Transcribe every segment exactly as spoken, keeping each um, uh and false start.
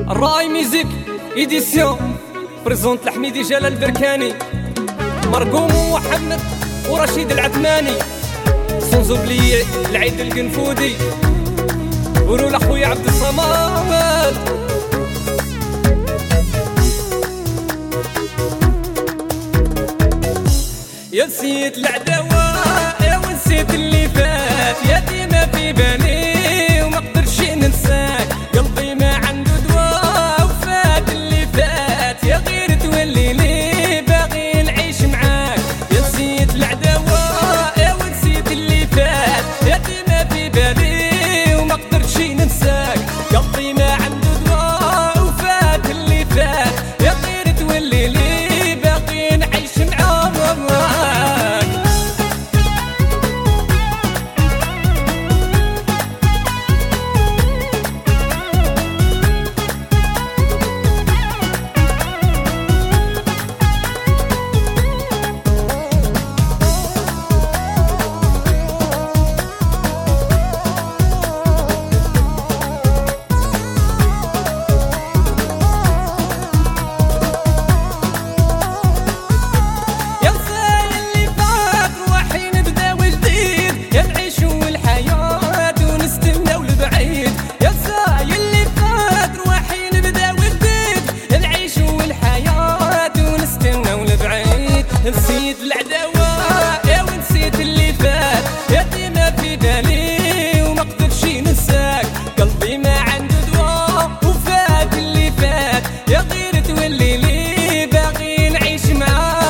الراي ميوزيك إديسيون بريزونت لحميدي جلال البركاني مرقوم محمد ورشيد العثماني سون زوبليي العيد القنفودي قولوا لأخويا عبد الصمد. يا نسيت العداوة يا ونسيت اللي فات، يا ديما في بالي وما قدرش ننساك، قلبي ما عنده دواء وفات اللي فات، يا غير تولي لي باغي نعيش معاك. يا نسيت العداوة يا ونسيت اللي فات، يا ديما في بالي وما قدرش ننساك، قلبي ما عنده دواء وفات اللي فات، يا غير تولي لي باغي نعيش معاك. نسيت العداوة يا ونسيت اللي فات، يا ديما في بالي وما قدرش ننساك، قلبي ما عنده دواء وفات اللي فات، يا غير تولي لي باغي نعيش معاك.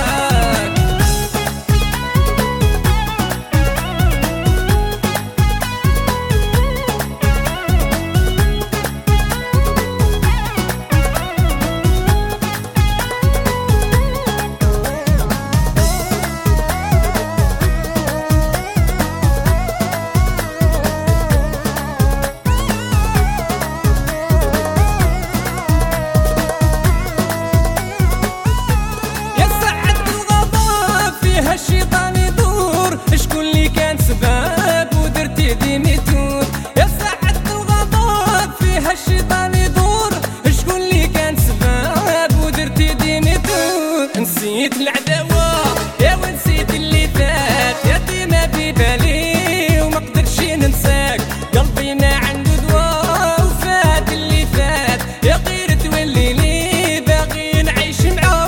الشيطان يدور شكون اللي كان سبب ودرتي ديمي تور، يا ساعة الغضب فيها الشيطان يدور شكون اللي كان سبب ودرتي ديمي تور. نسيت العداوة يا ونسيت اللي فات، يا ديما في بالي وما قدرش ننساك، قلبي ما عنده دواء وفات اللي فات، يا غير تولي لي باغي نعيش معاك.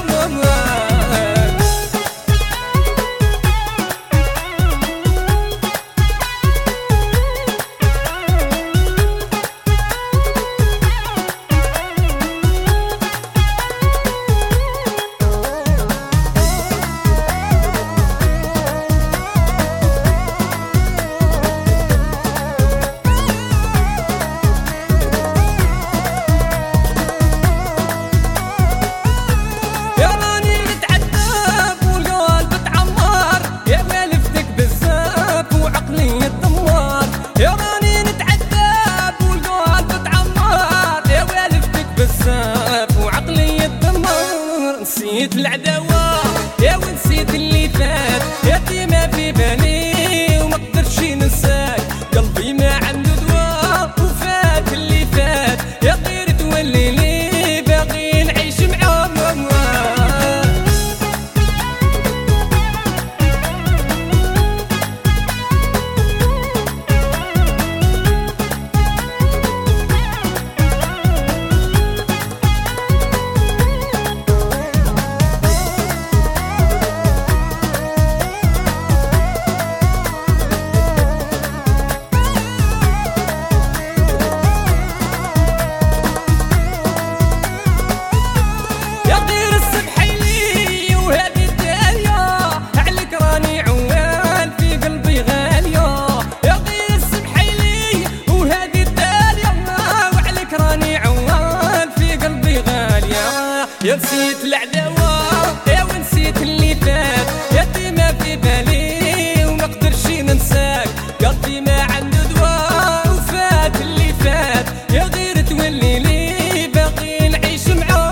نسيت العداوة يا ونسيت اللي فات، يا ديما في بالي وما قدرش ننساك، قلبي ما عنده دواء وفات اللي فات، يا غير تولي لي باغي نعيش معاك. يا نسيت العداوة يا ونسيت اللي فات، يا ديما في بالي وما قدرش ننساك، قلبي ما عنده دواء وفات اللي فات، يا غير تولي لي باغي نعيش معاك.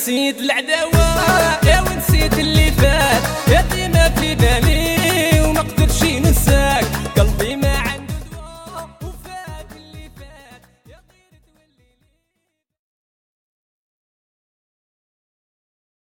نسيت العداوة يا ونسيت اللي